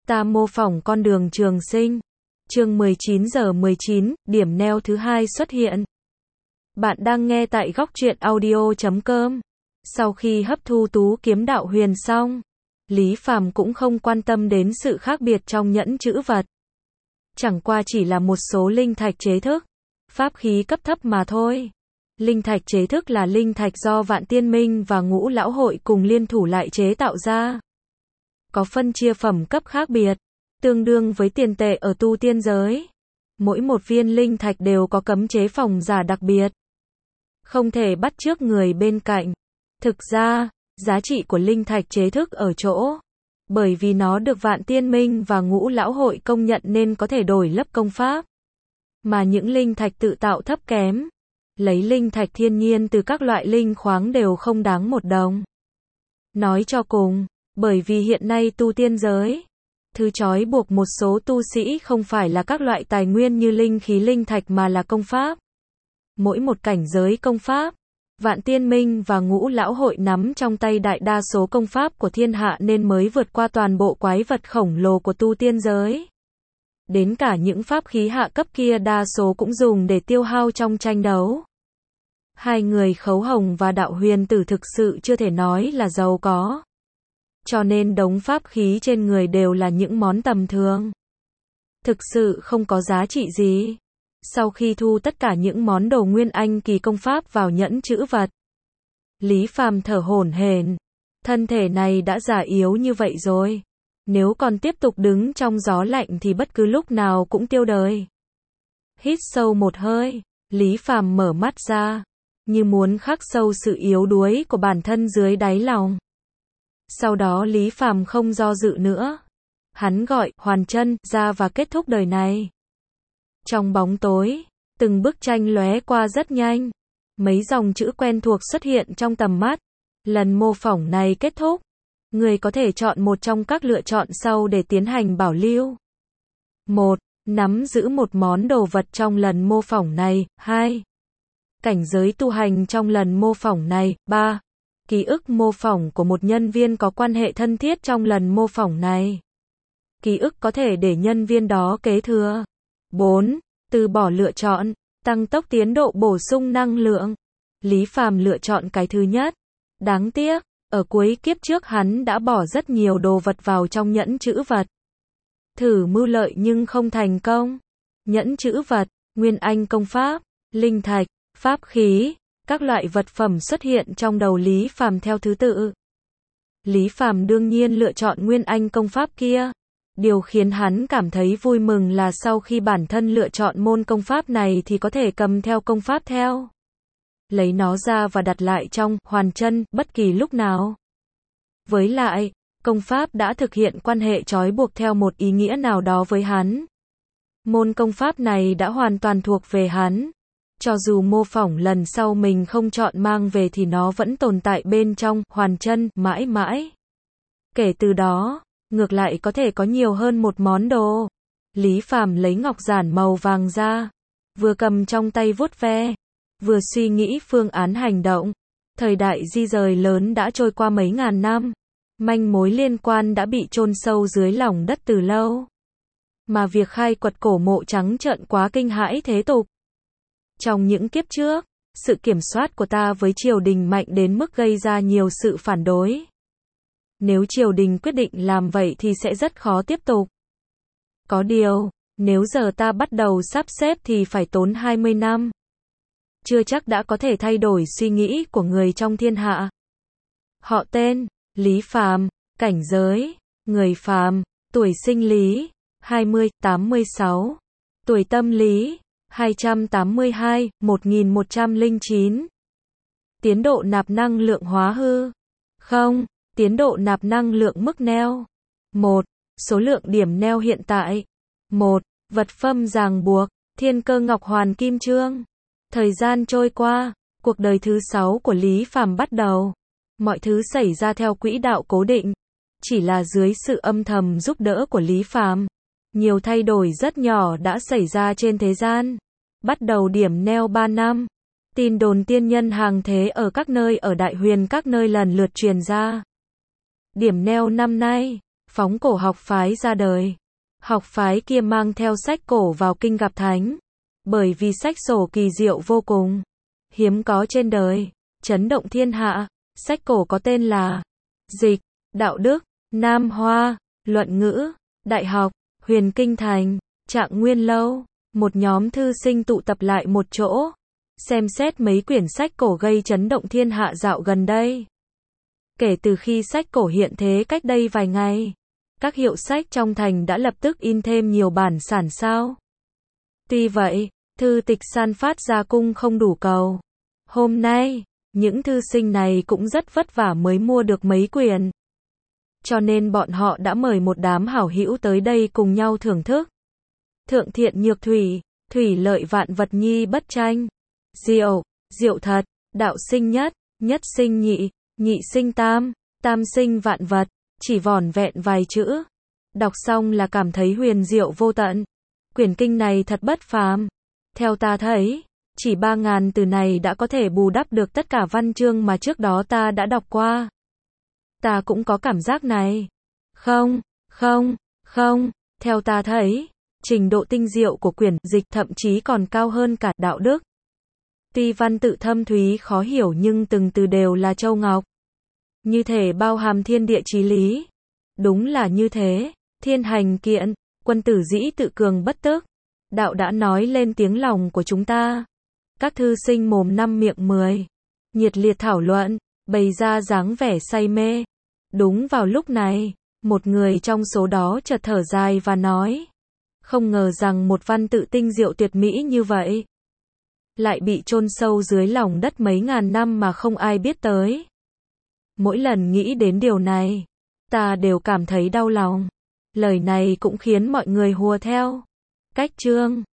Ta mô phỏng con đường trường sinh. Chương 19 giờ 19, điểm neo thứ hai xuất hiện. Bạn đang nghe tại góc truyện audio.com. Sau khi hấp thu tú kiếm đạo huyền xong, Lý Phàm cũng không quan tâm đến sự khác biệt trong nhẫn chữ vật. Chẳng qua chỉ là một số linh thạch chế thức, pháp khí cấp thấp mà thôi. Linh thạch chế thức là linh thạch do Vạn Tiên Minh và Ngũ Lão Hội cùng liên thủ lại chế tạo ra. Có phân chia phẩm cấp khác biệt, tương đương với tiền tệ ở tu tiên giới. Mỗi một viên linh thạch đều có cấm chế phòng giả đặc biệt, không thể bắt chước người bên cạnh. Thực ra, giá trị của linh thạch chế thức ở chỗ, bởi vì nó được Vạn Tiên Minh và Ngũ Lão Hội công nhận nên có thể đổi lấp công pháp. Mà những linh thạch tự tạo thấp kém, lấy linh thạch thiên nhiên từ các loại linh khoáng đều không đáng một đồng. Nói cho cùng, bởi vì hiện nay tu tiên giới, thứ trói buộc một số tu sĩ không phải là các loại tài nguyên như linh khí linh thạch mà là công pháp. Mỗi một cảnh giới công pháp, Vạn Tiên Minh và Ngũ Lão Hội nắm trong tay đại đa số công pháp của thiên hạ nên mới vượt qua toàn bộ quái vật khổng lồ của tu tiên giới. Đến cả những pháp khí hạ cấp kia đa số cũng dùng để tiêu hao trong tranh đấu. Hai người Khấu Hồng và Đạo Huyền Tử thực sự chưa thể nói là giàu có. Cho nên đống pháp khí trên người đều là những món tầm thường, thực sự không có giá trị gì. Sau khi thu tất cả những món đồ nguyên anh kỳ công pháp vào nhẫn chữ vật, Lý Phàm thở hổn hển. Thân thể này đã già yếu như vậy rồi, nếu còn tiếp tục đứng trong gió lạnh thì bất cứ lúc nào cũng tiêu đời. Hít sâu một hơi, Lý Phàm mở mắt ra, như muốn khắc sâu sự yếu đuối của bản thân dưới đáy lòng. Sau đó Lý Phàm không do dự nữa. Hắn gọi Hoàn Chân ra và kết thúc đời này. Trong bóng tối, từng bức tranh lóe qua rất nhanh. Mấy dòng chữ quen thuộc xuất hiện trong tầm mắt. Lần mô phỏng này kết thúc. Người có thể chọn một trong các lựa chọn sau để tiến hành bảo lưu. 1. Nắm giữ một món đồ vật trong lần mô phỏng này. 2. Cảnh giới tu hành trong lần mô phỏng này. 3. Ký ức mô phỏng của một nhân viên có quan hệ thân thiết trong lần mô phỏng này. Ký ức có thể để nhân viên đó kế thừa. 4. Từ bỏ lựa chọn, tăng tốc tiến độ bổ sung năng lượng. Lý Phàm lựa chọn cái thứ nhất. Đáng tiếc, ở cuối kiếp trước hắn đã bỏ rất nhiều đồ vật vào trong nhẫn chữ vật. Thử mưu lợi nhưng không thành công. Nhẫn chữ vật, nguyên anh công pháp, linh thạch, pháp khí, các loại vật phẩm xuất hiện trong đầu Lý Phàm theo thứ tự. Lý Phàm đương nhiên lựa chọn nguyên anh công pháp kia. Điều khiến hắn cảm thấy vui mừng là sau khi bản thân lựa chọn môn công pháp này thì có thể cầm theo công pháp theo, lấy nó ra và đặt lại trong Hoàn Chân bất kỳ lúc nào. Với lại, công pháp đã thực hiện quan hệ trói buộc theo một ý nghĩa nào đó với hắn. Môn công pháp này đã hoàn toàn thuộc về hắn. Cho dù mô phỏng lần sau mình không chọn mang về thì nó vẫn tồn tại bên trong Hoàn Chân mãi mãi. Kể từ đó, ngược lại có thể có nhiều hơn một món đồ. Lý Phàm lấy ngọc giản màu vàng ra, vừa cầm trong tay vuốt ve, vừa suy nghĩ phương án hành động. Thời đại di rời lớn đã trôi qua mấy ngàn năm, manh mối liên quan đã bị chôn sâu dưới lòng đất từ lâu. Mà việc khai quật cổ mộ trắng trợn quá kinh hãi thế tục. Trong những kiếp trước, sự kiểm soát của ta với triều đình mạnh đến mức gây ra nhiều sự phản đối. Nếu triều đình quyết định làm vậy thì sẽ rất khó tiếp tục. Có điều, nếu giờ ta bắt đầu sắp xếp thì phải tốn 20 năm. Chưa chắc đã có thể thay đổi suy nghĩ của người trong thiên hạ. Họ tên, Lý Phàm, cảnh giới, người phàm, tuổi sinh Lý, 20, 86, tuổi tâm Lý, 282, 1109. Tiến độ nạp năng lượng hóa hư. 0. Tiến độ nạp năng lượng mức neo. 1. Số lượng điểm neo hiện tại. 1. Vật phẩm ràng buộc, Thiên Cơ Ngọc Hoàn Kim Chương. Thời gian trôi qua, cuộc đời thứ 6 của Lý Phàm bắt đầu. Mọi thứ xảy ra theo quỹ đạo cố định. Chỉ là dưới sự âm thầm giúp đỡ của Lý Phàm, nhiều thay đổi rất nhỏ đã xảy ra trên thế gian. Bắt đầu điểm neo 3 năm. Tin đồn tiên nhân hàng thế ở các nơi ở Đại Huyền các nơi lần lượt truyền ra. Điểm neo năm nay, phóng cổ học phái ra đời. Học phái kia mang theo sách cổ vào kinh gặp thánh, bởi vì sách sổ kỳ diệu vô cùng, hiếm có trên đời, chấn động thiên hạ. Sách cổ có tên là Dịch, Đạo Đức, Nam Hoa, Luận Ngữ, Đại Học, Huyền Kinh Thành, Trạng Nguyên Lâu. Một nhóm thư sinh tụ tập lại một chỗ, xem xét mấy quyển sách cổ gây chấn động thiên hạ dạo gần đây. Kể từ khi sách cổ hiện thế cách đây vài ngày, các hiệu sách trong thành đã lập tức in thêm nhiều bản sản sao. Tuy vậy, thư tịch san phát ra cung không đủ cầu. Hôm nay, những thư sinh này cũng rất vất vả mới mua được mấy quyển. Cho nên bọn họ đã mời một đám hảo hữu tới đây cùng nhau thưởng thức. Thượng thiện nhược thủy, thủy lợi vạn vật nhi bất tranh. Diệu, diệu thật, đạo sinh nhất, nhất sinh nhị, nhị sinh tam, tam sinh vạn vật. Chỉ vỏn vẹn vài chữ, đọc xong là cảm thấy huyền diệu vô tận. Quyển kinh này thật bất phàm. Theo ta thấy, chỉ 3.000 từ này đã có thể bù đắp được tất cả văn chương mà trước đó ta đã đọc qua. Ta cũng có cảm giác này. Không, theo ta thấy, trình độ tinh diệu của quyển dịch thậm chí còn cao hơn cả đạo đức. Tuy văn tự thâm thúy khó hiểu nhưng từng từ đều là châu ngọc. Như thể bao hàm thiên địa chí lý. Đúng là như thế, thiên hành kiện, quân tử dĩ tự cường bất tức. Đạo đã nói lên tiếng lòng của chúng ta. Các thư sinh mồm năm miệng 10, nhiệt liệt thảo luận, bày ra dáng vẻ say mê. Đúng vào lúc này, một người trong số đó chợt thở dài và nói: không ngờ rằng một văn tự tinh diệu tuyệt mỹ như vậy lại bị chôn sâu dưới lòng đất mấy ngàn năm mà không ai biết tới. Mỗi lần nghĩ đến điều này, ta đều cảm thấy đau lòng. Lời này cũng khiến mọi người hùa theo. Cách chương